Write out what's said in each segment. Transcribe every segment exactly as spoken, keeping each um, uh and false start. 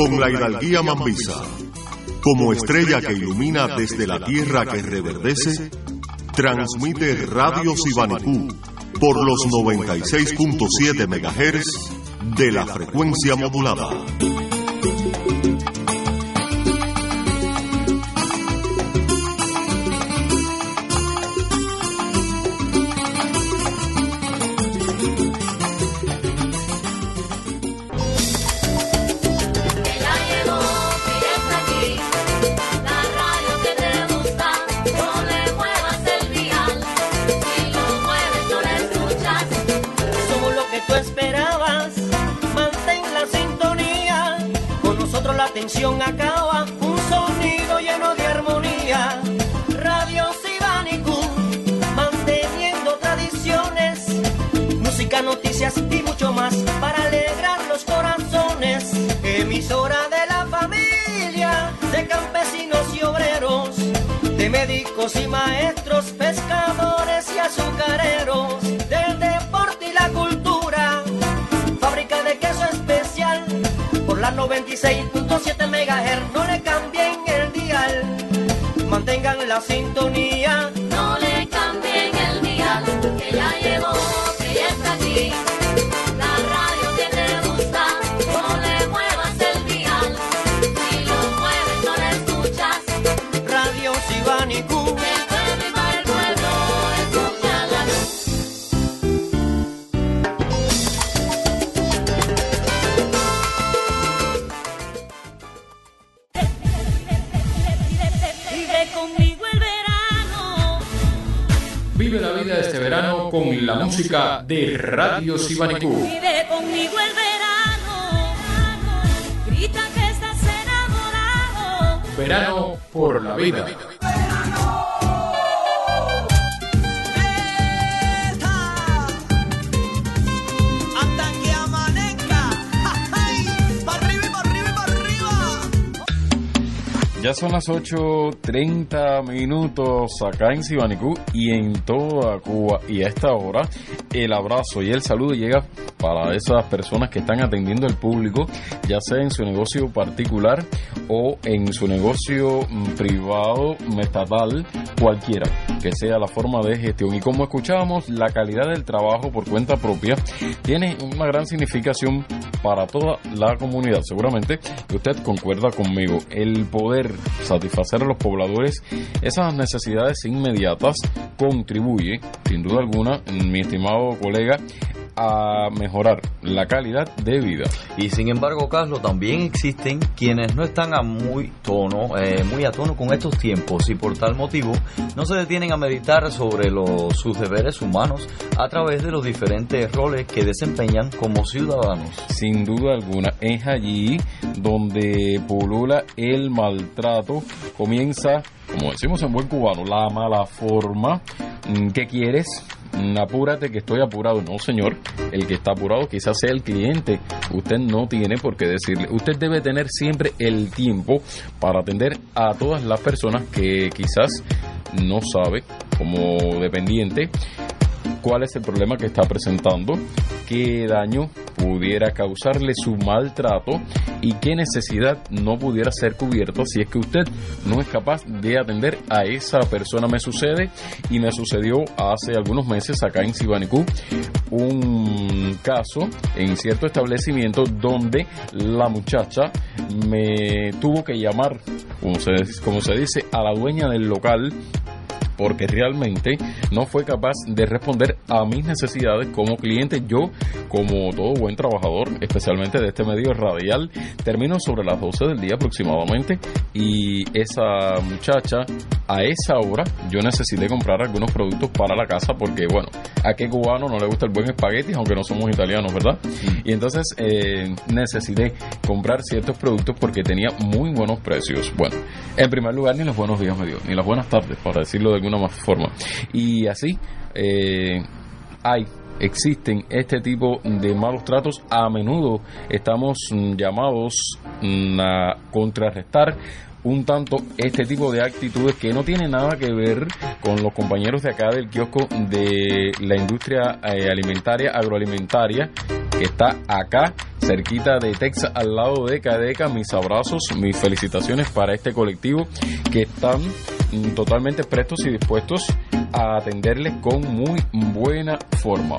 con la hidalguía mambisa. Como estrella que ilumina desde la tierra que reverdece, transmite Radio Sibanicú por los noventa y seis punto siete megahertz de la frecuencia modulada. Acaba un sonido lleno de armonía. Radio Sibanicú, manteniendo tradiciones, música, noticias y mucho más para alegrar los corazones. Emisora de la familia, de campesinos y obreros, de médicos y maestros, pescadores y azucareros, del deporte y la cultura, fábrica de queso especial por la noventa y seis punto siete megahertz. No le cambien el dial, mantengan la sintonía. No le cambien el dial, que ya llegó, que ya está aquí. La radio que te gusta, no le muevas el dial. Si lo mueves no la escuchas. Radio Sibanicú, que puede para el pueblo, escúchala. Vive la vida este verano con la música de Radio Sibanicú. Vive conmigo el verano, grita que estás enamorado. Verano por la vida. Ya son las ocho treinta minutos acá en Sibanicú y en toda Cuba, y a esta hora el abrazo y el saludo llega para esas personas que están atendiendo al público, ya sea en su negocio particular o en su negocio privado, estatal, cualquiera que sea la forma de gestión. Y como escuchábamos, la calidad del trabajo por cuenta propia tiene una gran significación para toda la comunidad. Seguramente usted concuerda conmigo. El poder satisfacer a los pobladores esas necesidades inmediatas contribuye, sin duda alguna, mi estimado colega, a mejorar la calidad de vida. Y sin embargo, Carlos, también existen quienes no están a muy tono, eh, muy a tono con estos tiempos, y por tal motivo no se detienen a meditar sobre los, sus deberes humanos a través de los diferentes roles que desempeñan como ciudadanos. Sin duda alguna, es allí donde pulula el maltrato, comienza, como decimos en buen cubano, la mala forma. ¿Qué quieres? Apúrate que estoy apurado. No, señor, el que está apurado quizás sea el cliente. Usted no tiene por qué decirle. Usted debe tener siempre el tiempo para atender a todas las personas que quizás no sabe, como dependiente, cuál es el problema que está presentando, qué daño pudiera causarle su maltrato y qué necesidad no pudiera ser cubierta si es que usted no es capaz de atender a esa persona. Me sucede y me sucedió hace algunos meses acá en Sibanicú un caso en cierto establecimiento donde la muchacha me tuvo que llamar, como se, como se dice, a la dueña del local, porque realmente no fue capaz de responder a mis necesidades como cliente. Yo, como todo buen trabajador, especialmente de este medio radial, termino sobre las doce del día aproximadamente, y esa muchacha, a esa hora, yo necesité comprar algunos productos para la casa, porque bueno, a qué cubano no le gusta el buen espagueti, aunque no somos italianos, ¿verdad? Y entonces eh, necesité comprar ciertos productos porque tenía muy buenos precios. Bueno, en primer lugar, ni los buenos días me dio, ni las buenas tardes, para decirlo de alguna más forma. Y así eh, hay, existen este tipo de malos tratos. A menudo estamos llamados a contrarrestar un tanto este tipo de actitudes que no tienen nada que ver con los compañeros de acá del kiosco de la industria eh, alimentaria, agroalimentaria, que está acá, cerquita de Texas, al lado de Cadeca. Mis abrazos, mis felicitaciones para este colectivo que están mm, totalmente prestos y dispuestos a atenderles con muy buena forma.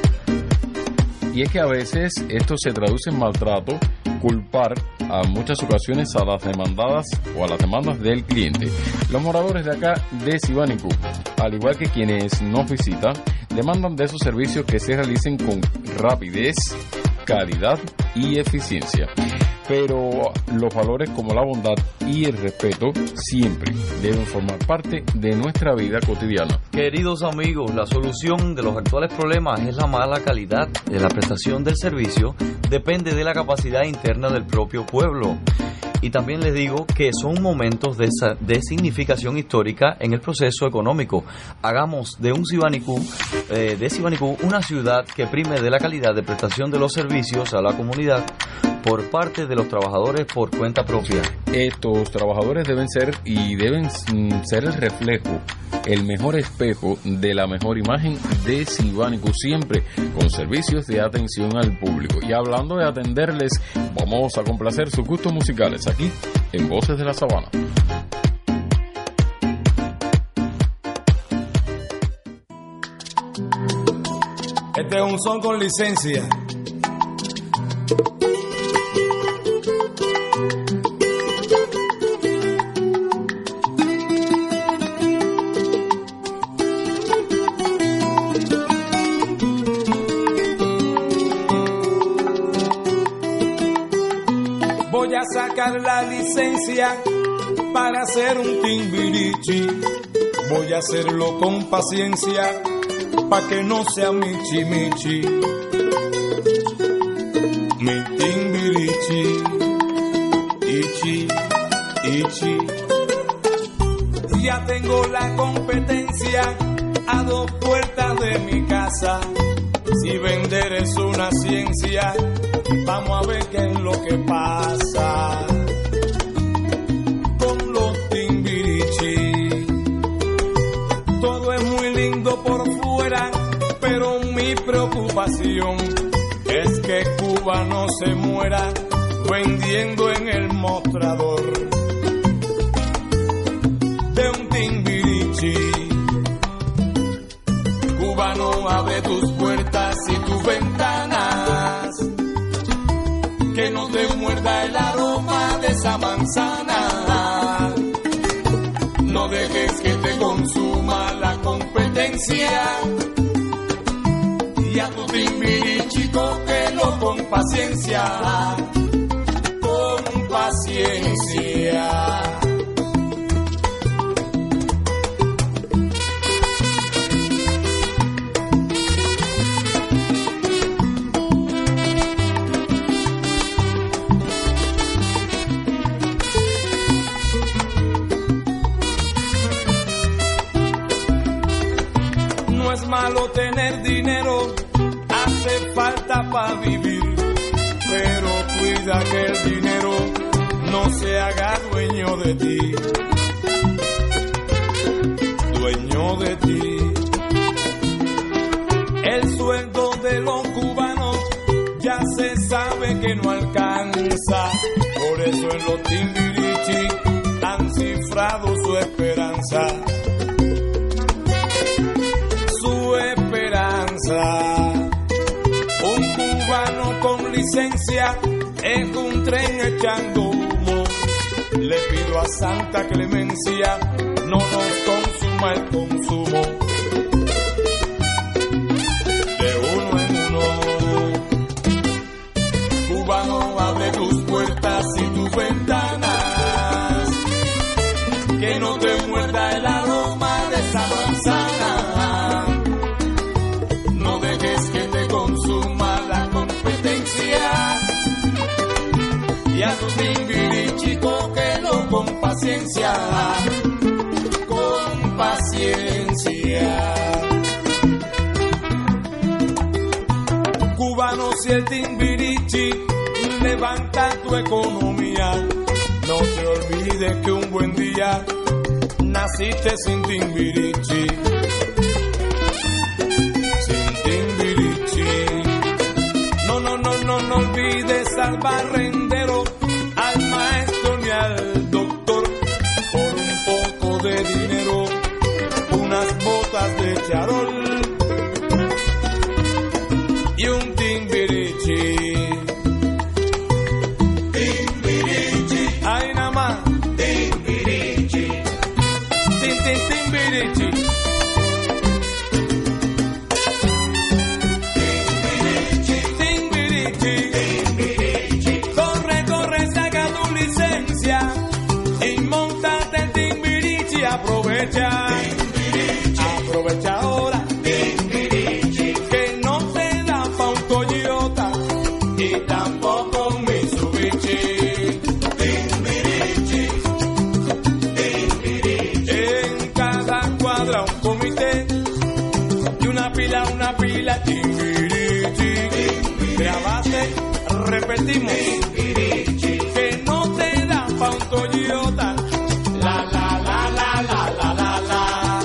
Y es que a veces esto se traduce en maltrato, culpar a muchas ocasiones a las demandadas o a las demandas del cliente. Los moradores de acá de Sibánico, al igual que quienes nos visitan, demandan de esos servicios que se realicen con rapidez, calidad y eficiencia. Pero los valores como la bondad y el respeto siempre deben formar parte de nuestra vida cotidiana. Queridos amigos, la solución de los actuales problemas es la mala calidad de la prestación del servicio. Depende de la capacidad interna del propio pueblo. Y también les digo que son momentos de, de significación histórica en el proceso económico. Hagamos de un Sibánico, eh, de Sibánico una ciudad que prime de la calidad de prestación de los servicios a la comunidad por parte de los trabajadores por cuenta propia. Estos trabajadores deben ser y deben mm, ser el reflejo, el mejor espejo de la mejor imagen de Sibánico, siempre con servicios de atención al público. Y hablando de atenderles, vamos a complacer sus gustos musicales aquí en Voces de la Sabana. Este es un son con licencia. Voy a sacar la licencia para hacer un timbirichi. Voy a hacerlo con paciencia pa' que no sea michi michi. Mi timbirichi, ichi, ichi. Ya tengo la competencia a dos puertas de mi casa. Si vender es una ciencia, vamos a ver qué es lo que pasa con los timbirichi. Todo es muy lindo por fuera, pero mi preocupación es que Cuba no se muera vendiendo en el mostrador de un timbirichi. Cubano, abre tus puertas y tus ventanas, que no te muerda el aroma de esa manzana. No dejes que te consuma la competencia, y a tu timbirichi cógelo con paciencia, con paciencia. No es malo tener dinero, hace falta para vivir, pero cuida que el dinero no se haga dueño de ti, dueño de ti. El sueldo de los cubanos ya se sabe que no alcanza, por eso en los timbirichi han cifrado su esperanza. Un cubano con licencia es un tren echando humo. Le pido a Santa Clemencia no nos consuma el consumo de uno en uno. Cubano, abre tus puertas y tus ventanas, que no te muerda el aroma de esa manzana. Consuma la competencia, y a tu timbirichi cógelo con paciencia, con paciencia. Cubano, si el timbirichi levanta tu economía, no te olvides que un buen día naciste sin timbirichi. No, no, al barrendero, al maestro ni al doctor, por un poco de dinero, unas botas de charol y un timbirichi. Timbirichi. Ay, nada más. Timbirichi. Tin, tin, timbirichi. Aprovecha, aprovecha ahora, que no te da pa' un Toyota y tampoco un Mitsubishi. En cada cuadra un comité y una pila, una pila, timbirichi. De a base repetimos, que no te da pa' un Toyota. La la la la la la la la.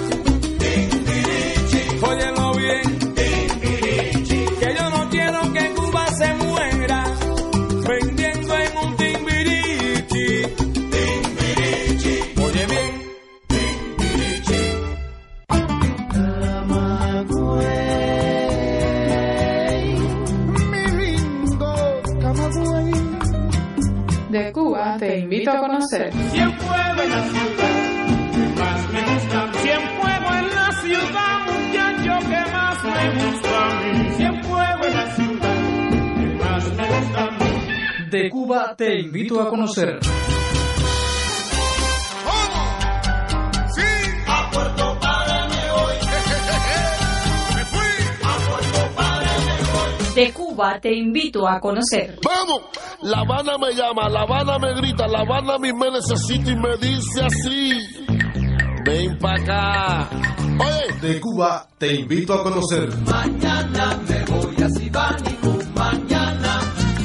Óyelo bien, que yo no quiero que Cuba se muera vendiendo en un timbirichi. Oye bien. De Cuba te invito a conocer. Cien fuego en la ciudad, más me gusta. Cien fuego en la ciudad, muchacho, que más me gusta a mí. Cien fuego en la ciudad, que más me gusta a mí. De Cuba te invito a conocer. De Cuba te invito a conocer. ¡Vamos! La Habana me llama, La Habana me grita, La Habana a mí me necesita y me dice así: ven pa' acá. Oye, de Cuba te invito a conocer. Mañana me voy a Sibánico, mañana.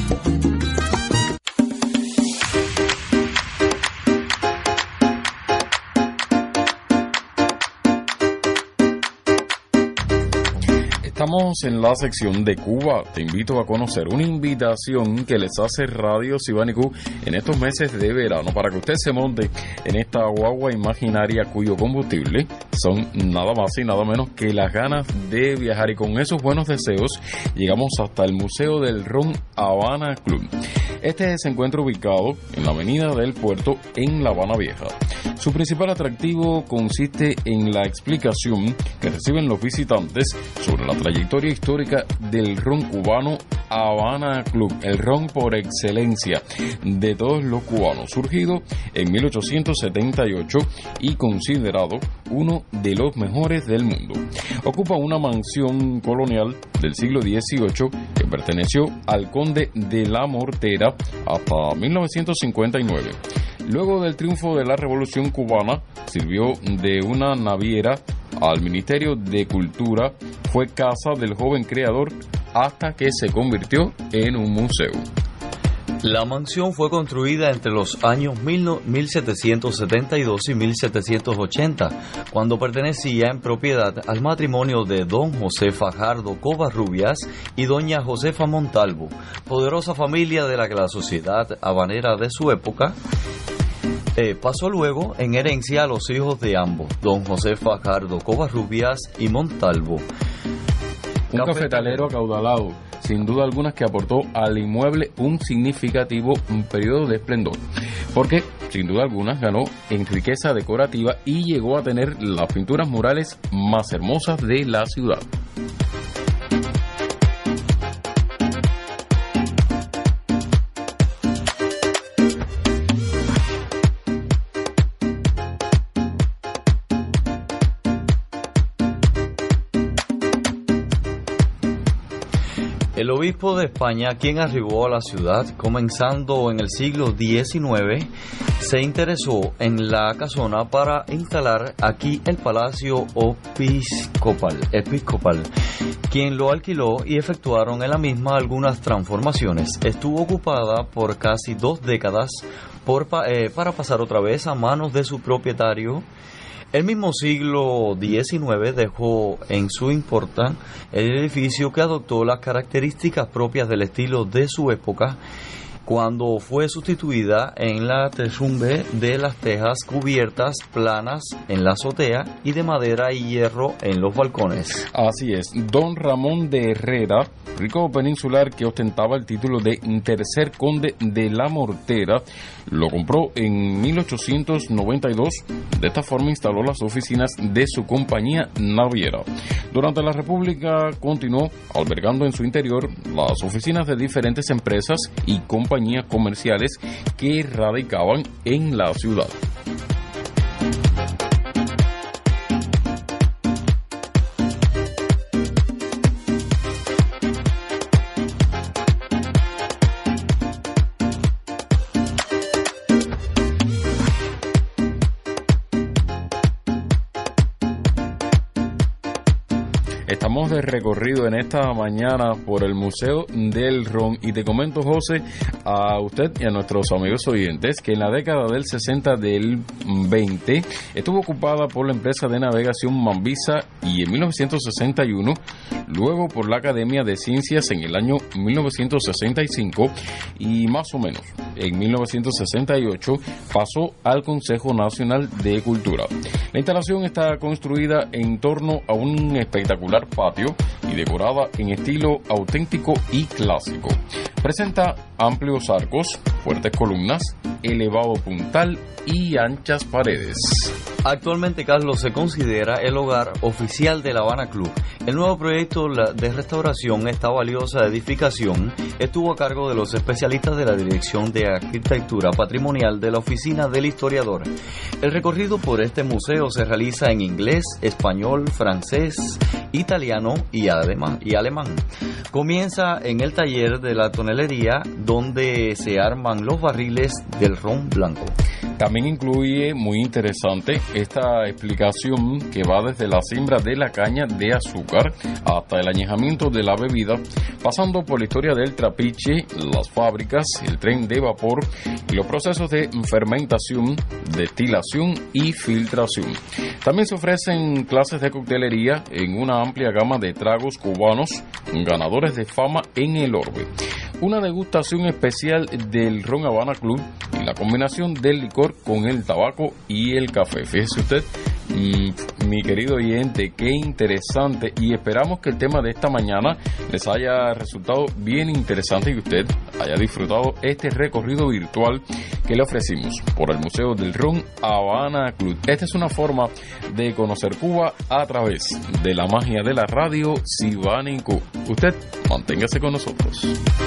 Estamos en la sección de Cuba. Te invito a conocer una invitación que les hace Radio Sibánico en estos meses de verano para que usted se monte en esta guagua imaginaria cuyo combustible son nada más y nada menos que las ganas de viajar, y con esos buenos deseos llegamos hasta el Museo del Ron Habana Club. Este se encuentra ubicado en la Avenida del Puerto en La Habana Vieja. Su principal atractivo consiste en la explicación que reciben los visitantes sobre la trayectoria histórica del ron cubano Habana Club, el ron por excelencia de todos los cubanos, surgido en mil ochocientos setenta y ocho y considerado uno de los mejores del mundo. Ocupa una mansión colonial del siglo dieciocho que perteneció al conde de la Mortera hasta mil novecientos cincuenta y nueve. Luego del triunfo de la Revolución Cubana, sirvió de una naviera al Ministerio de Cultura, fue casa del joven creador hasta que se convirtió en un museo. La mansión fue construida entre los años mil setecientos setenta y dos y mil setecientos ochenta, cuando pertenecía en propiedad al matrimonio de don José Fajardo Covarrubias y doña Josefa Montalvo, poderosa familia de la que la sociedad habanera de su época Eh, pasó luego en herencia a los hijos de ambos, don José Fajardo Covarrubias y Montalvo. Un cafetalero acaudalado, sin duda alguna, que aportó al inmueble un significativo un periodo de esplendor, porque sin duda alguna ganó en riqueza decorativa y llegó a tener las pinturas murales más hermosas de la ciudad. El obispo de España, quien arribó a la ciudad comenzando en el siglo diecinueve, se interesó en la casona para instalar aquí el palacio episcopal, episcopal, quien lo alquiló y efectuaron en la misma algunas transformaciones. Estuvo ocupada por casi dos décadas por, eh, para pasar otra vez a manos de su propietario. El mismo siglo diecinueve dejó en su importa el edificio que adoptó las características propias del estilo de su época cuando fue sustituida en la techumbre de las tejas cubiertas planas en la azotea y de madera y hierro en los balcones. Así es, don Ramón de Herrera, rico peninsular que ostentaba el título de tercer conde de la Mortera, lo compró en mil ochocientos noventa y dos. De esta forma instaló las oficinas de su compañía naviera. Durante la República continuó albergando en su interior las oficinas de diferentes empresas y compañías comerciales que radicaban en la ciudad. Estamos de recorrido en esta mañana por el Museo del Ron y te comento, José, a usted y a nuestros amigos oyentes que en la década del sesenta del veinte estuvo ocupada por la empresa de navegación Mambisa y en mil novecientos sesenta y uno, luego por la Academia de Ciencias en el año mil novecientos sesenta y cinco y más o menos en mil novecientos sesenta y ocho pasó al Consejo Nacional de Cultura. La instalación está construida en torno a un espectacular patio y decorada en estilo auténtico y clásico. Presenta amplios arcos, fuertes columnas, elevado puntal y anchas paredes. Actualmente, Carlos, se considera el hogar oficial de La Habana Club. El nuevo proyecto de restauración, esta valiosa edificación, estuvo a cargo de los especialistas de la Dirección de Arquitectura Patrimonial de la Oficina del Historiador. El recorrido por este museo se realiza en inglés, español, francés, italiano y alemán. Y alemán. Comienza en el taller de la tonelería, donde se arman los barriles del ron blanco. También incluye, muy interesante, esta explicación que va desde la siembra de la caña de azúcar hasta el añejamiento de la bebida, pasando por la historia del trapiche, las fábricas, el tren de vapor y los procesos de fermentación, destilación y filtración. También se ofrecen clases de coctelería en una amplia gama de tragos cubanos, ganadores de fama en el orbe. Una degustación especial del Ron Habana Club y la combinación del licor con el tabaco y el café. Fíjese usted, mmm, mi querido oyente, qué interesante, y esperamos que el tema de esta mañana les haya resultado bien interesante y que usted haya disfrutado este recorrido virtual que le ofrecimos por el Museo del Ron Habana Club. Esta es una forma de conocer Cuba a través de la magia de la radio Sibánico. Usted manténgase con nosotros.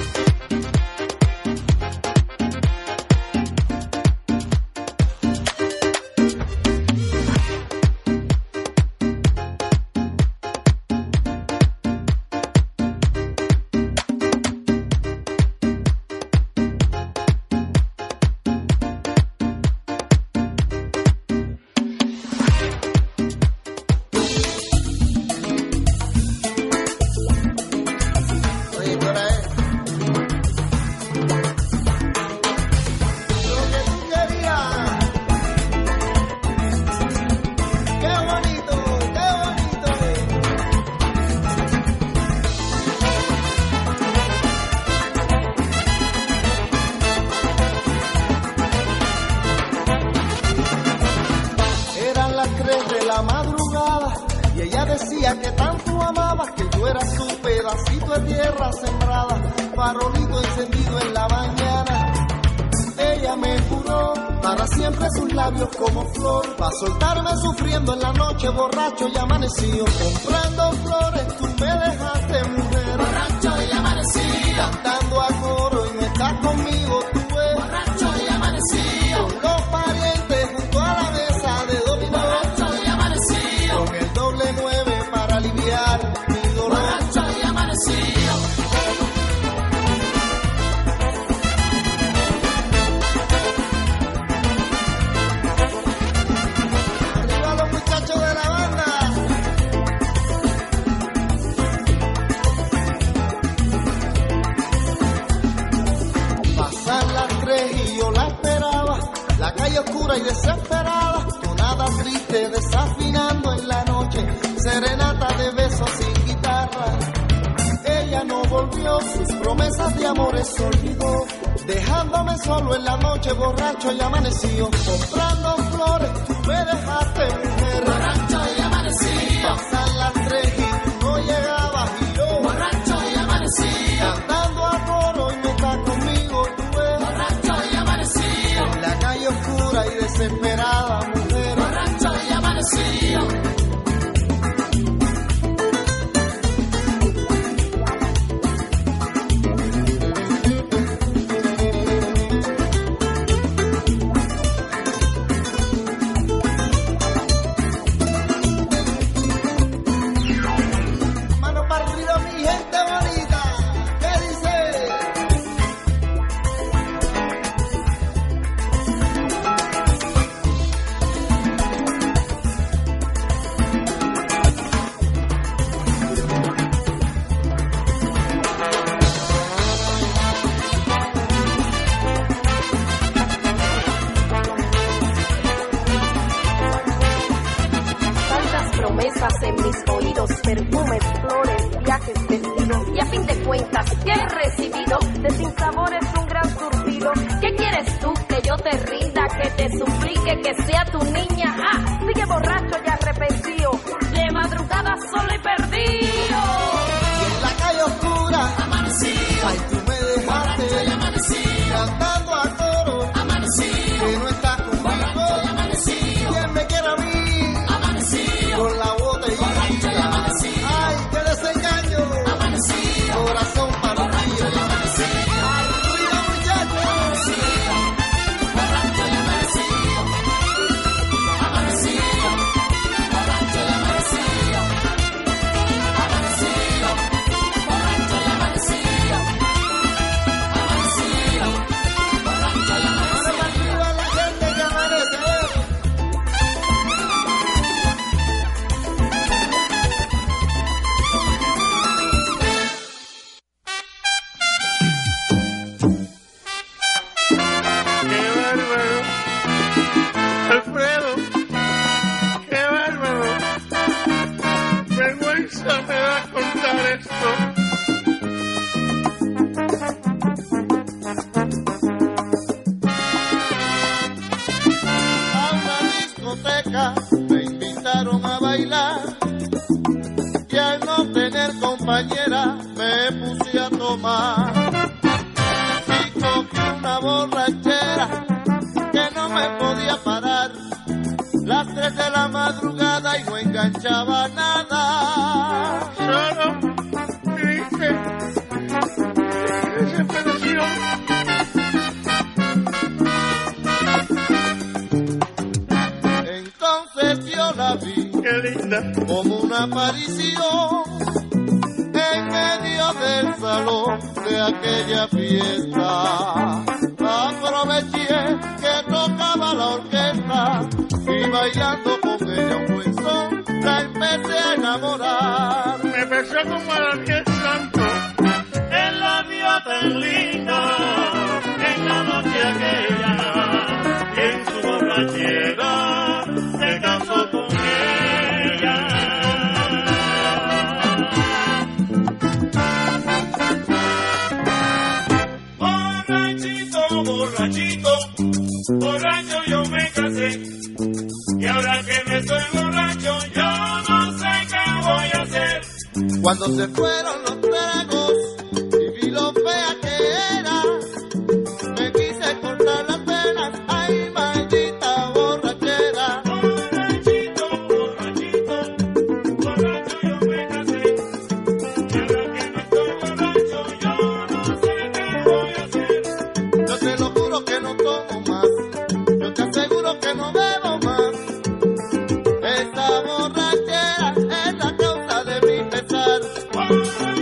Borracho y amanecido comprando flores, tú me dejaste mujer. Borracho y amanecido cantando a coro y no estás conmigo, tú ves. Borracho y amanecido con los parientes junto a la mesa de dominó. Borracho y amanecido con el doble nueve para aliviar mi dolor. Borracho y amanecido. Oscura y desesperada, tonada triste desafinando en la noche, serenata de besos sin guitarra. Ella no volvió, sus promesas de amores olvidó, deja solo en la noche, borracho y amanecido. Comprando flores, tú me dejaste, mujer. Borracho y amanecido. Pasan las tres y tú no llegabas y yo. Borracho y amanecido. Cantando a coro y no estás conmigo, tú ves. Borracho y amanecido. En la calle oscura y desesperada, mujer. Borracho y amanecido. En mis oídos, perfumes, flores, viajes, vestidos. Y a fin de cuentas, ¿qué he recibido? De sinsabores un gran surtido. ¿Qué quieres tú? Que yo te rinda, que te suplique, que sea tu niña. ¡Ah! Sigue borracho y arrepentido, de madrugada solo y perdido. Y en la calle oscura, amanecido. Ay, tú me dejaste, borracho y amanecido. Cantando a coro, amanecido. Que no estás conmigo, borracho y amanecido. ¿Quién me quiere a mí? Amanecido. Con la corazón para ti, ay, cuida muchachos, borracho y amanecido, amanecido, borracho y amanecido, amanecido, borracho y amanecido, amanecido, borracho y amanecido. Ahora la gente que amanece. Me invitaron a bailar y al no tener compañera me puse a tomar y cogí una borrachera que no me podía parar. Las tres de la madrugada y no enganchaba nada. Solo triste, desesperación. Yo la vi, qué linda, como una aparición en medio del salón de aquella fiesta. Aproveché que tocaba la orquesta y bailando con ella un buen son, la empecé a enamorar. Me besó como el Ángel Santo, en la vio tan linda, en la noche aquella, en su borrachera. Se casó con ella. Borrachito, borrachito, borracho yo me casé. Y ahora que me estoy borracho, yo no sé qué voy a hacer. Cuando se fueron los tragos y vi lo fea que era, me quise cortar las venas. Ay, maldita borrachera. Esta borrachera es la causa de mi pesar.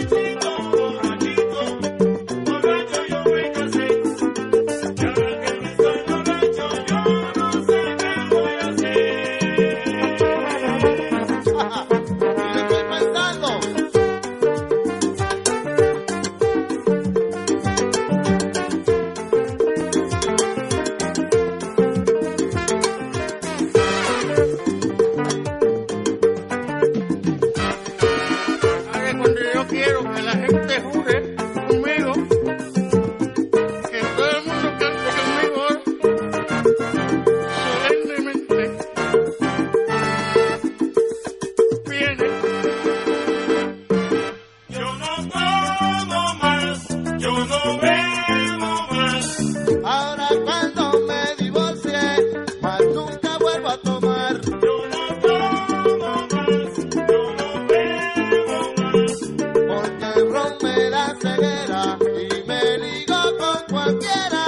fiera.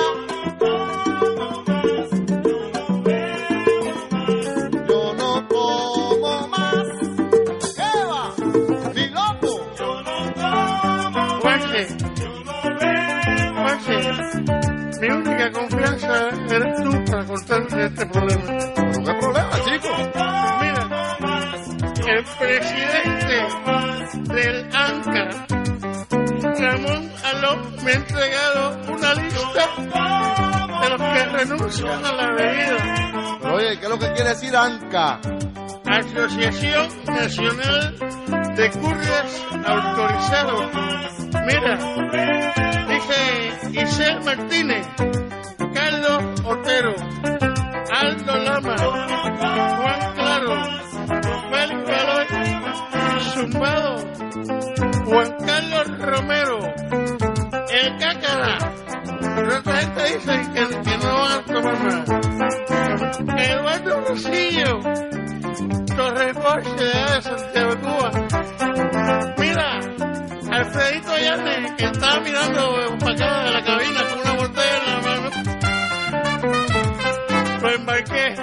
Yo no como más. ¿Qué va? Ni loco. Juanse, Juanse, mi única confianza eres tú para contarme este problema. ¿Pero qué problema, chico? Mira, el presidente del ANCA, Ramón Aló, me ha entregado una lista de los que renuncian a la bebida. Pero oye, ¿qué es lo que quiere decir ANCA? Asociación Nacional de Couriers Autorizados. Mira, dice Isel Martínez, Carlos Otero, Aldo Lama, Juan Claro, Félix Valor, Zumbado, Juan Carlos Romero, El Cácara. Pero esta gente dice que, que no van a tomar más. Eduardo Rosillo, Torres Bosch de Santiago de Cuba. Mira, Alfredito Llanes, que estaba mirando para acá de la cabina con una botella en la mano. Lo embarqué.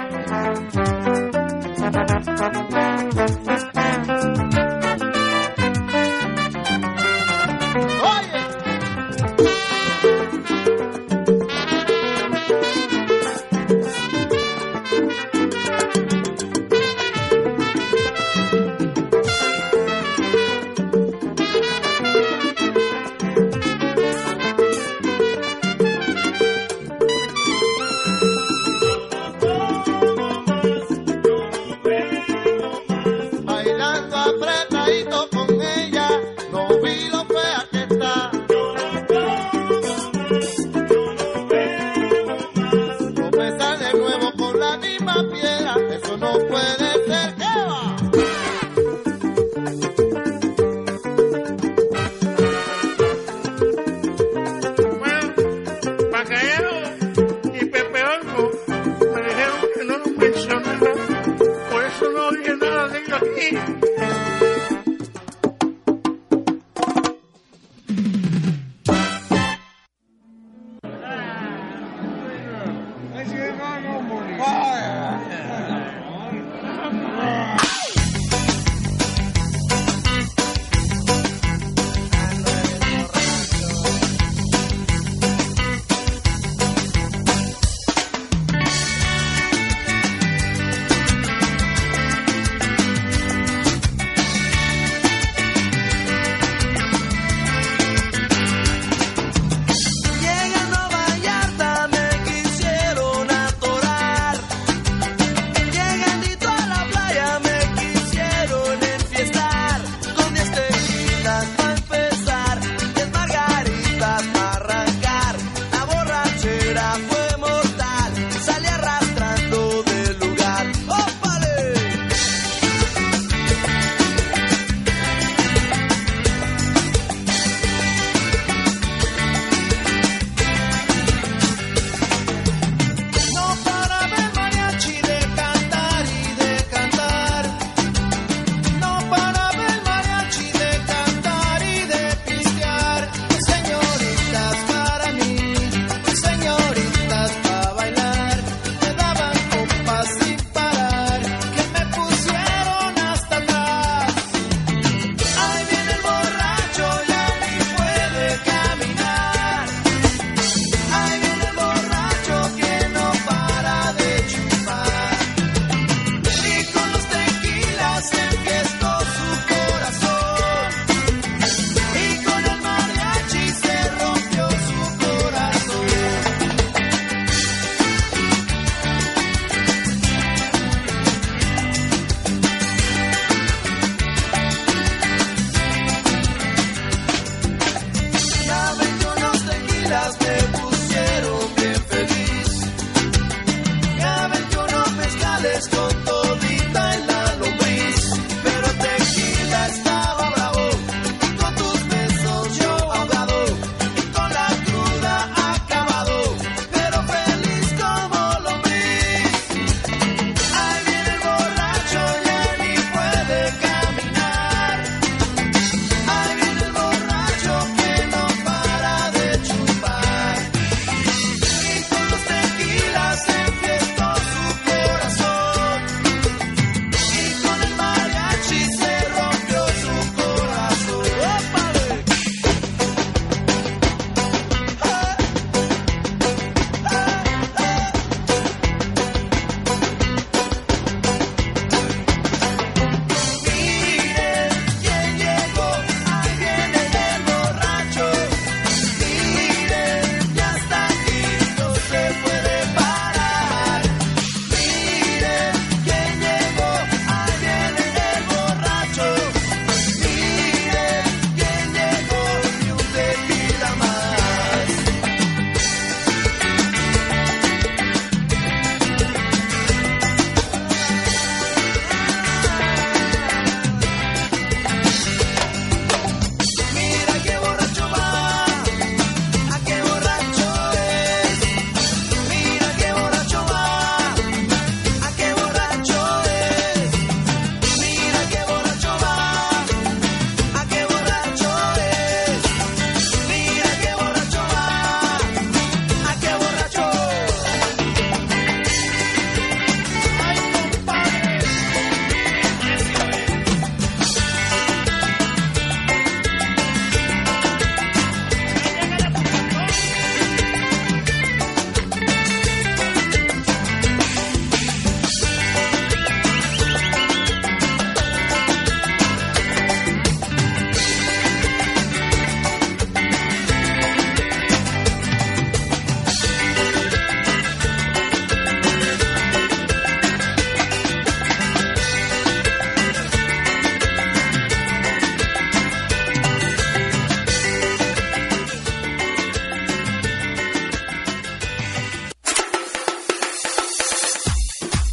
Señoritas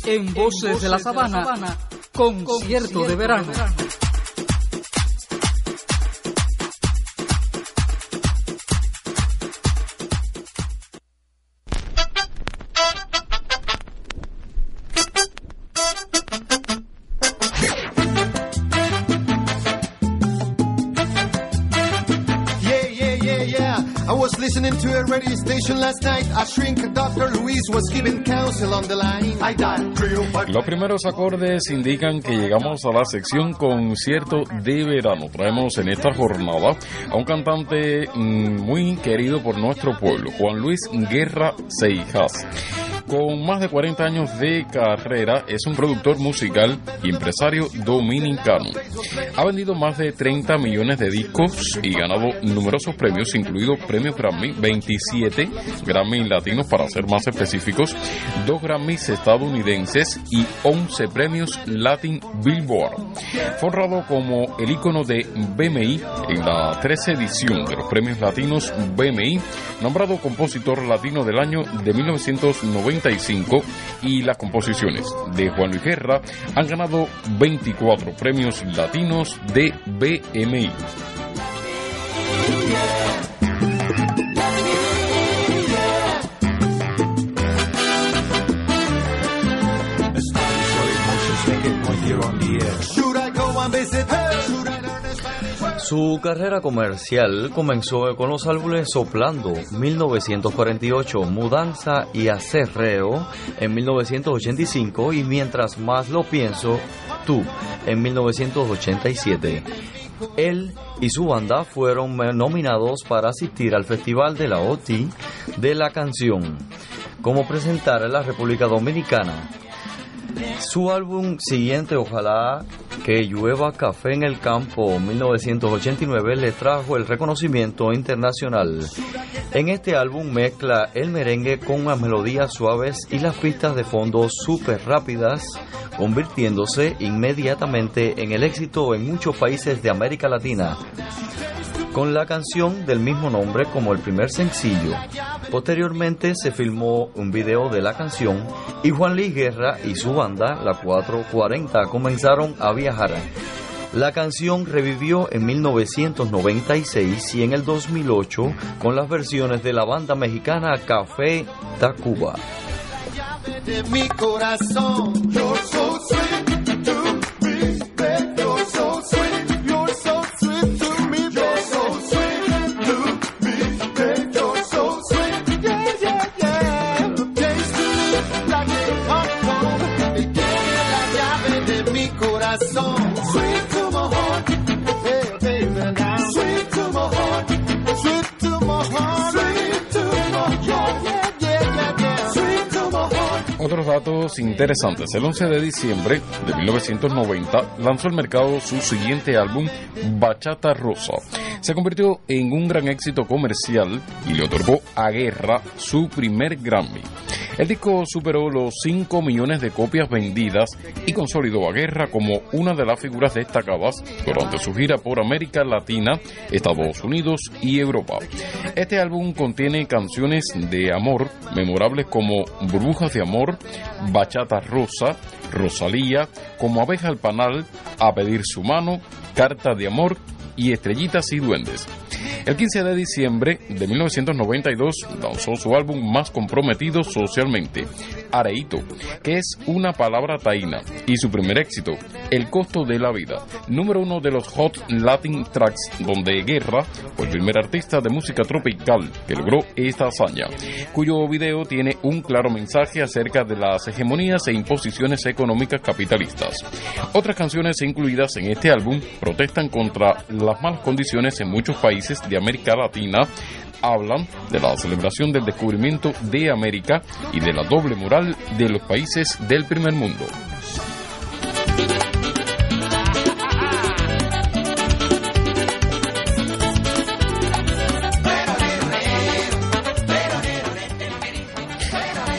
En Voces de la Sabana, concierto de verano. Listening to a radio station last night, a shrink Doctor Luis was giving counsel on the line. I died real. Los primeros acordes indican que llegamos a la sección concierto de verano. Traemos en esta jornada a un cantante muy querido por nuestro pueblo, Juan Luis Guerra Seijas. Con más de cuarenta años de carrera, es un productor musical y empresario dominicano. Ha vendido más de treinta millones de discos y ganado numerosos premios, incluidos premios Grammy, veintisiete Grammy latinos para ser más específicos, dos Grammys estadounidenses y once premios Latin Billboard. Fue honrado como el ícono de B M I en la trece edición de los premios latinos B M I, nombrado compositor latino del año de mil novecientos noventa y cinco, y las composiciones de Juan Luis Guerra han ganado veinticuatro premios latinos de B M I. Su carrera comercial comenzó con los álbumes Soplando, mil novecientos cuarenta y ocho, Mudanza y Acerreo en mil novecientos ochenta y cinco y Mientras Más Lo Pienso, Tú en mil novecientos ochenta y siete. Él y su banda fueron nominados para asistir al Festival de la O T I de la Canción, como presentar en la República Dominicana. Su álbum siguiente, Ojalá que llueva café en el campo, mil novecientos ochenta y nueve, le trajo el reconocimiento internacional. En este álbum mezcla el merengue con unas melodías suaves y las pistas de fondo súper rápidas, convirtiéndose inmediatamente en el éxito en muchos países de América Latina, con la canción del mismo nombre como el primer sencillo. Posteriormente se filmó un video de la canción y Juan Luis Guerra y su banda, la cuatrocientos cuarenta, comenzaron a viajar. La canción revivió en mil novecientos noventa y seis y en el dos mil ocho con las versiones de la banda mexicana Café Tacuba. De mi corazón, you're so sweet to me, babe, you're so sweet, you're so sweet to me, you're so sweet to me, babe, you're so sweet, yeah, yeah, yeah. Tasty like a hot cold, y tiene la llave de mi corazón. Sweet to my heart, hey, baby, now. Sweet to my heart, sweet to my heart, sweet to my heart, yeah, yeah, yeah, yeah, sweet to my heart. Otros datos interesantes. El once de diciembre de mil novecientos noventa lanzó al mercado su siguiente álbum, Bachata Rosa. Se convirtió en un gran éxito comercial y le otorgó a Guerra su primer Grammy. El disco superó los cinco millones de copias vendidas y consolidó a Guerra como una de las figuras destacadas durante su gira por América Latina, Estados Unidos y Europa. Este álbum contiene canciones de amor memorables como Burbujas de Amor, Bachata Rosa, Rosalía, Como Abeja al Panal, A Pedir Su Mano, Carta de Amor y Estrellitas y Duendes. El quince de diciembre de mil novecientos noventa y dos lanzó su álbum más comprometido socialmente, Areito, que es una palabra taína, y su primer éxito, El Costo de la Vida, número uno de los Hot Latin Tracks, donde Guerra fue el primer artista de música tropical que logró esta hazaña, cuyo video tiene un claro mensaje acerca de las hegemonías e imposiciones económicas capitalistas. Otras canciones incluidas en este álbum protestan contra las malas condiciones en muchos países de América Latina, hablan de la celebración del descubrimiento de América y de la doble moral de los países del primer mundo.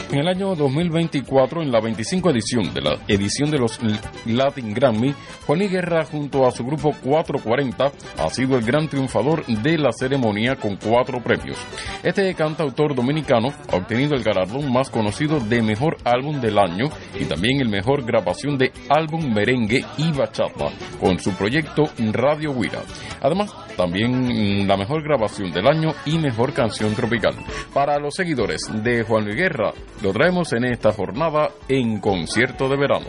En el año dos mil veinticuatro, en la veinticinco edición de la edición de los Latin Grammy, Juan Luis Guerra junto a su grupo cuatrocientos cuarenta ha sido el gran triunfador de la ceremonia con cuatro premios. Este cantautor dominicano ha obtenido el galardón más conocido de mejor álbum del año y también el mejor grabación de álbum merengue y bachata con su proyecto Radio Guira. Además, también la mejor grabación del año y mejor canción tropical. Para los seguidores de Juan Luis Guerra, lo traemos en esta jornada en Concierto de Verano.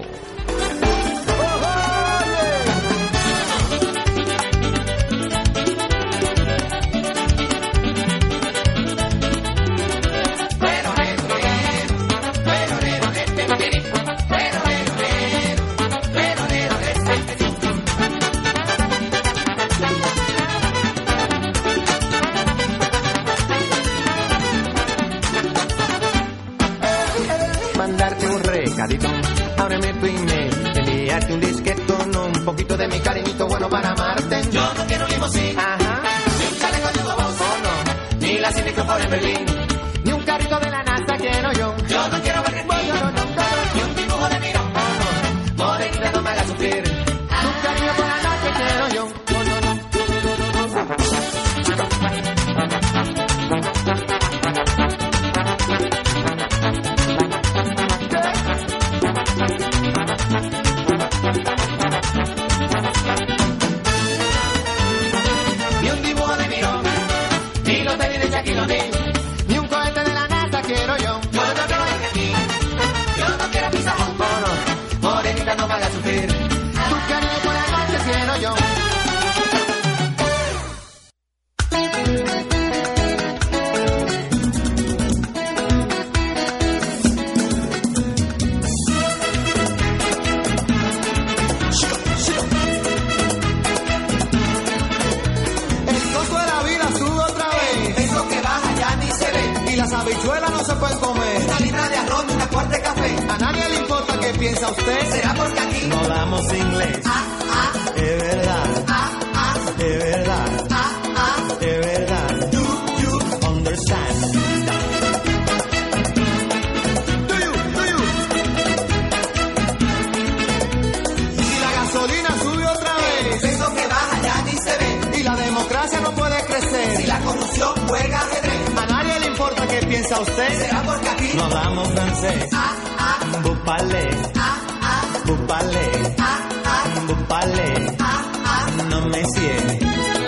Mandarte un recadito, ábreme tu email, enviarte un disquete con un poquito de mi cariñito bueno para amarte. Yo no quiero limosina, ajá, ni un chaleco de Boss, oh no, ni la micrófono en Berlín, ni un carrito de la NASA quiero yo. Yo no quiero ver no, no, no, no, ni un dibujo de miro, oh no, morenita no me haga sufrir, un cariño por la noche quiero yo. No, no, no, no, no, no. Ni un dibujo de mirón, ni los tenis de Shaquille O'Neal, ni un cohete de la NASA quiero yo. Yo no quiero Argentina, yo no quiero pizza hot, oh no, morenita no me haga sufrir, tu cariño por la noche quiero yo. Las habichuelas no se pueden comer. Una libra de arroz y una cuarta de café. A nadie le importa qué piensa usted. ¿Será porque aquí no hablamos inglés? Ah, ah. Es verdad. Ah, ah. Es verdad. Ah, ah. Es verdad. Do you understand? Do you, do you? Si la gasolina sube otra vez, el peso que baja ya ni se ve. Y la democracia no puede crecer. Si la corrupción juega ajedrez. A nadie le importa qué piensa usted. ¿Será porque aquí no hablamos francés? Ah, ah. Vous parlez. Ah, ah. Vous parlez. Ah, ah. Vous parlez. Ah, ah. No me sigue.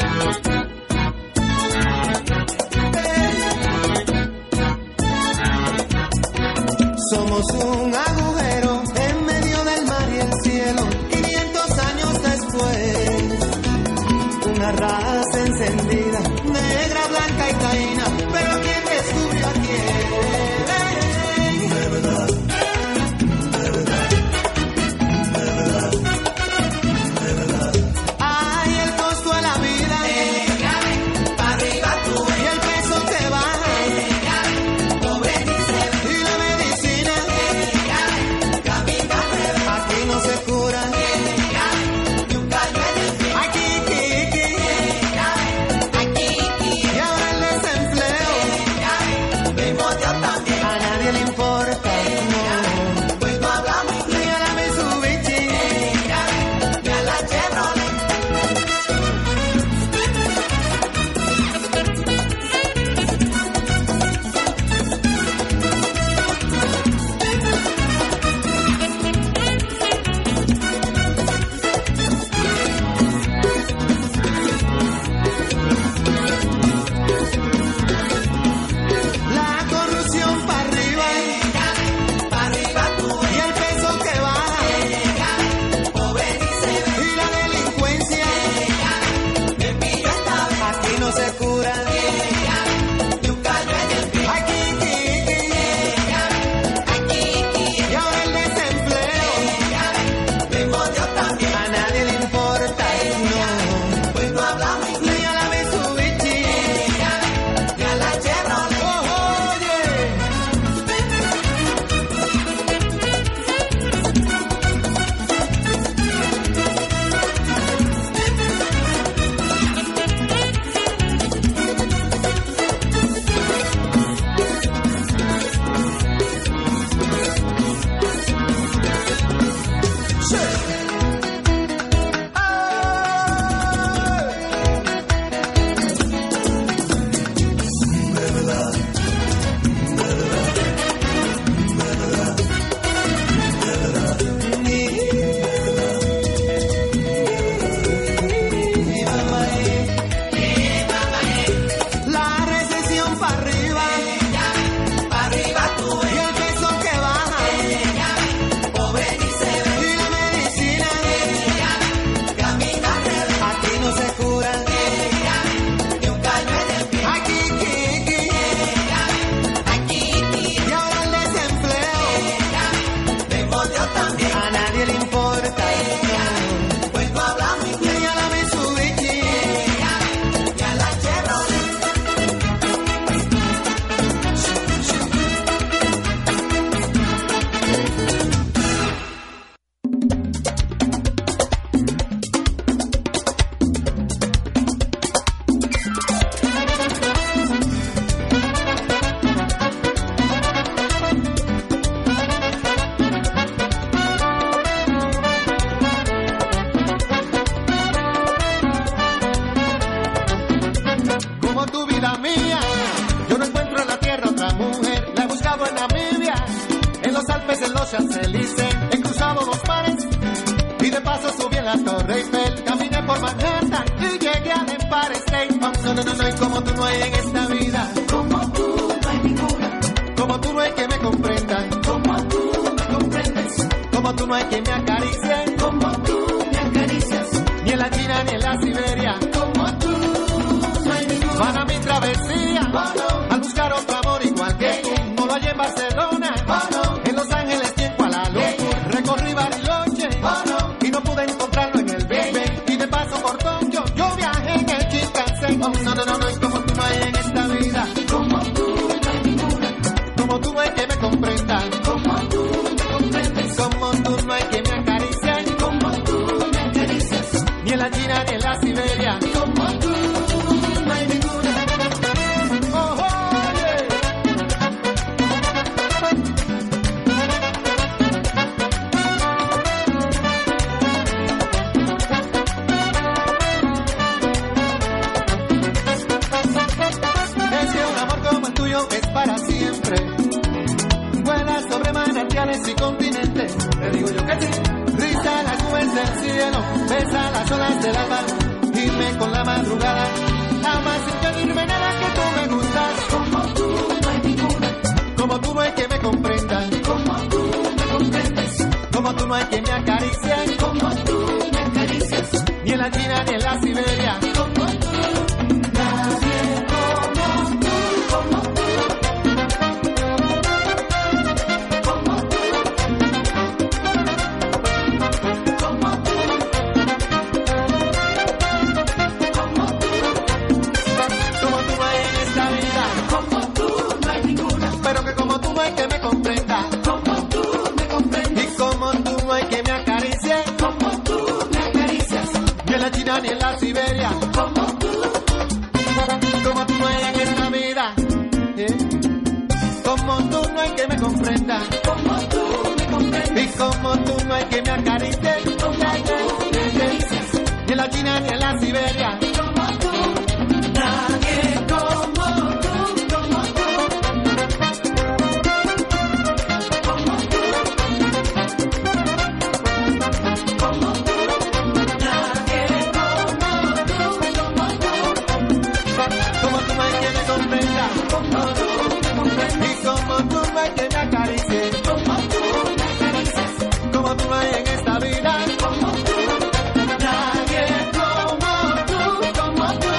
Somos un agujero en medio del mar y el cielo. quinientos años después, una raza encendida, negra, blanca y caína. Pero ¿quién descubrió a quién? De verdad, de verdad, de verdad, de verdad. Ay, el costo de la vida, para arriba tú, y el peso que baja, pobre dice, y la medicina, aquí no se cura, ni un callo en el pie. Aquí, aquí, aquí, aquí, y ahora el desempleo. criado en Namibia, en los Alpes, en los Champs-Élysées, he cruzado los mares y de paso subí en la Torre Eiffel. Caminé por Manhattan y llegué al Empire State. Oh, no, no, no, no, y como tú no hay en esta vida, como tú no hay ninguna, como tú no hay que me comprenda, como tú me comprendes, como tú no hay que me acaricie, como tú me acaricias, ni en la China ni en la Siberia, como tú no hay ninguna. Para mi travesía, oh, no, al buscar otro amor igual que tú, no lo hallé en Barcelona, oh, no, en Los Ángeles y en Kuala Lumpur, recorrí Bariloche, oh, no, y no pude encontrarlo en el Big Ben, y de paso por Tokio, yo viajé en el Shinkansen. Oh, no, no, no, no, y como tú no hay en esta vida, como tú no hay ninguna, como tú no hay que me comprenda, como tú me comprendes, como tú no hay que me acaricie, como tú me acaricias, ni en la China ni en la Siberia, como tú no hay ninguna. Oh, oh, yeah. Es que un amor como el tuyo es para siempre. Vuela sobre manantiales y continentes. Te digo yo que sí. Risa las nubes del cielo, besa las olas del alba, dime con la madrugada. Amas sin pedirme nada, que tú me gustas. Como tú no hay ninguna, como tú no hay que me comprenda, como tú me comprendes, como tú no hay que me acaricie, como tú me acaricias, ni en la China ni en la Siberia, como tú. Nadie como tú, como tú, como tú, como tú, como tú, como tú no hay en esta vida, como tú no hay ninguna, pero que como tú no hay que me comprenda, como tú me comprendes, y como tú no hay que me acaricie, como tú me acaricias, ni en la China ni en la Siberia, como tú, como tú no hay en esta vida, ¿eh? Como tú no hay que me comprenda, como tú me comprendes, y como tú no hay que me acaricie, como tú me acaricias, ni en la China ni en la Siberia, como tú. Nadie como tú, como tú, como tú, como tú. Nadie como tú, como tú, como tú no hay que me comprenda, como tú me comprendes, y como tú no hay que me acaricie, como tú me acaricias, como tú no hay en esta vida, como tú. Nadie como tú, como tú.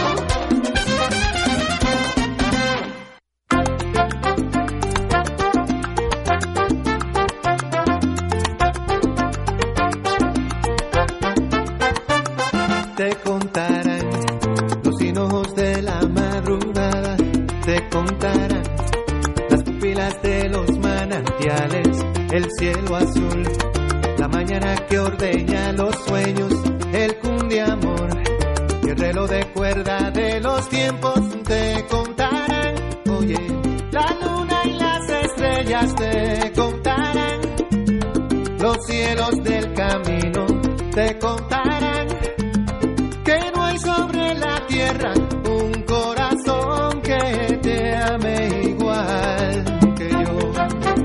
Te contarán los hinojos de la madrugada, te contarán las pupilas de los manantiales, el cielo azul, la mañana que ordeña los sueños, el cundiamor y el reloj de cuerda de los tiempos. Te contarán, oye, la luna y las estrellas te contarán, los cielos del camino te contarán, que no hay sobre la tierra un corazón que te ame igual que yo.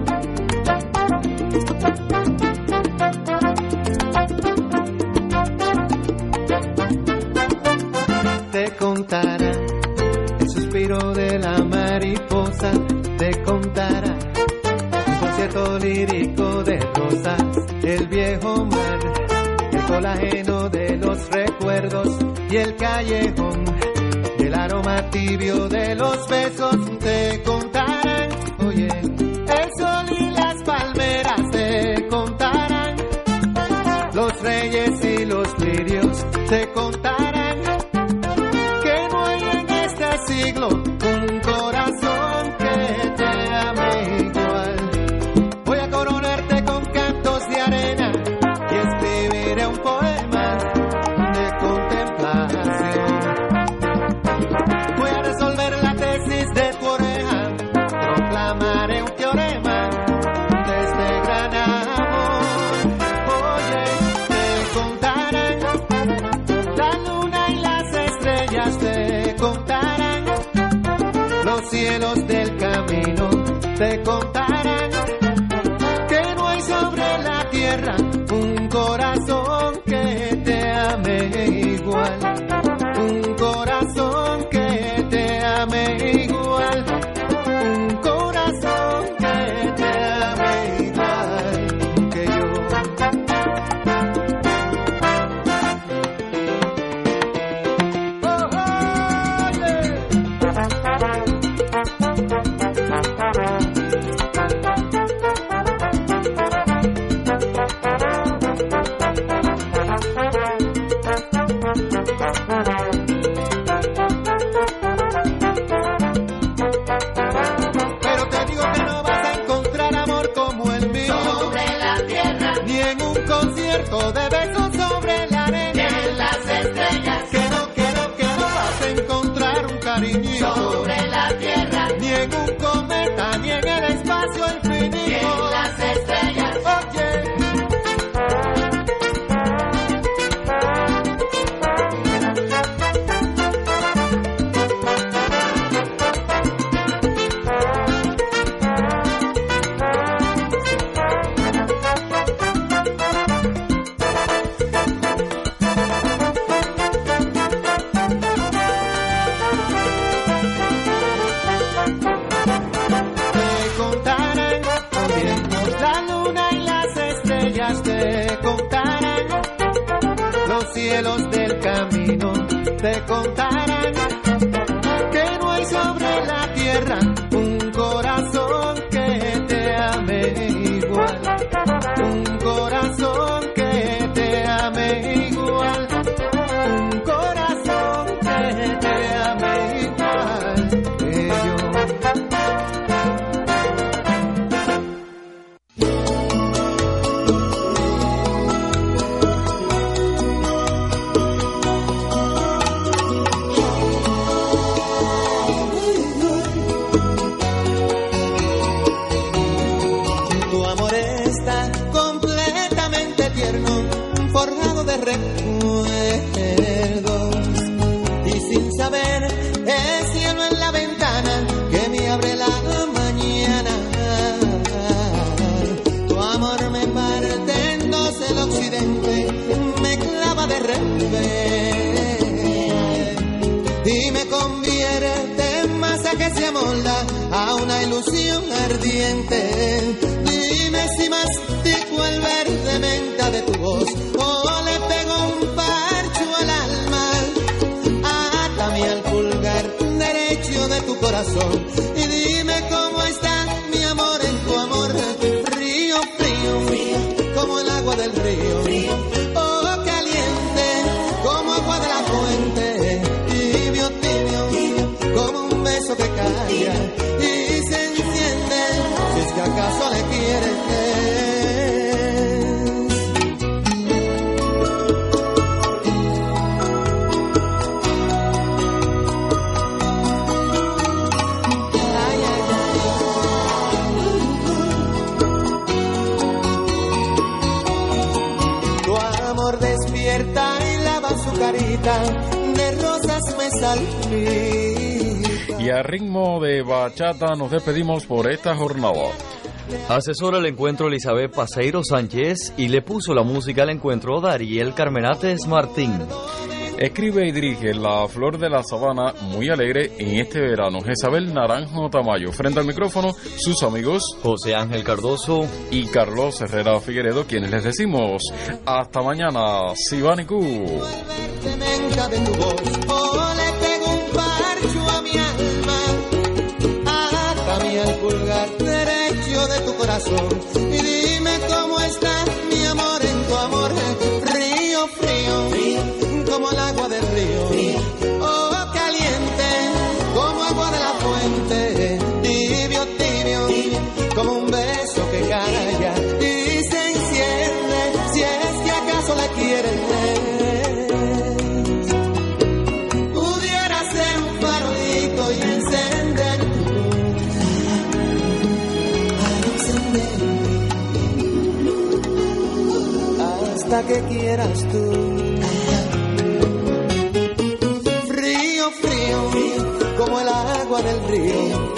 Te contará el suspiro de la mariposa, te contará un concierto lírico de rosas, el viejo mar, el colágeno de los recuerdos y el callejón, el aroma tibio de los besos. Te contarán, oye, el sol y las palmeras te contarán, los reyes y los lirios te contarán, que no hay en este siglo un corazón que te ame igual. Voy a coronarte con cantos de arena y escribiré un poema de contemplación. Voy a resolver la tesis de tu oreja, te contarán que no hay sobre la tierra un corazón que te ame igual, un corazón que te ame igual, un corazón que te ame igual que yo. Oh, oh, yeah. Pero te digo que no vas a encontrar amor como el mío sobre la tierra, ni en un concierto de besos sobre la arena, ni en las estrellas. Que no, que no, que no vas a encontrar un cariñito sobre la tierra, ni en un cometa, ni en el espacio infinito, ni en las estrellas. Oye. Te contarán, viendo la luna y las estrellas te contarán, los cielos del camino te contarán que no hay sobre la tierra un corazón que te ame igual, un corazón que te ame igual, un corazón que te ame igual que yo. Tu amor está completamente tierno, forjado de recuerdos, y sin saber el cielo en la ventana que me abre la mañana. Tu amor me parte en dos el occidente, me clava de revés y me convierte en masa que se amolda a una ilusión ardiente. Dime si mastico el verde menta de tu voz o le pego un parcho al alma. Átame al pulgar derecho de tu corazón y dime cómo está mi amor en tu amor. Frío, frío, frío, como el agua del río. Oh, caliente, como agua de la fuente. Tibio, tibio, como un beso que calla y se enciende, si es que acaso le quieres. Ay, ay, ay. Tu amor despierta y lava su carita, de rosas me salpica. Y a ritmo de bachata nos despedimos por esta jornada. Asesora el encuentro Elizabeth Paseiro Sánchez y le puso la música al encuentro Dariel Carmenates Martín. Escribe y dirige La Flor de la Sabana, muy alegre en este verano, Jezabel Naranjo Tamayo. Frente al micrófono, sus amigos José Ángel Cardoso y Carlos Herrera Figueredo, quienes les decimos hasta mañana, Sibanicú. Venga de tu voz, o le pego un parcho a mi alma. Átame al pulgar derecho de tu corazón y dime cómo está mi amor en tu amor. Frío, frío, frío, como el agua del río. Oh, caliente, como agua de la fuente. Tibio, tibio, como un beso que calla y se enciende, si es que acaso la quieres. Pudiera ser un farolito y encender tu luz, al encender hasta que quieras tú. Frío, frío, como el agua del río.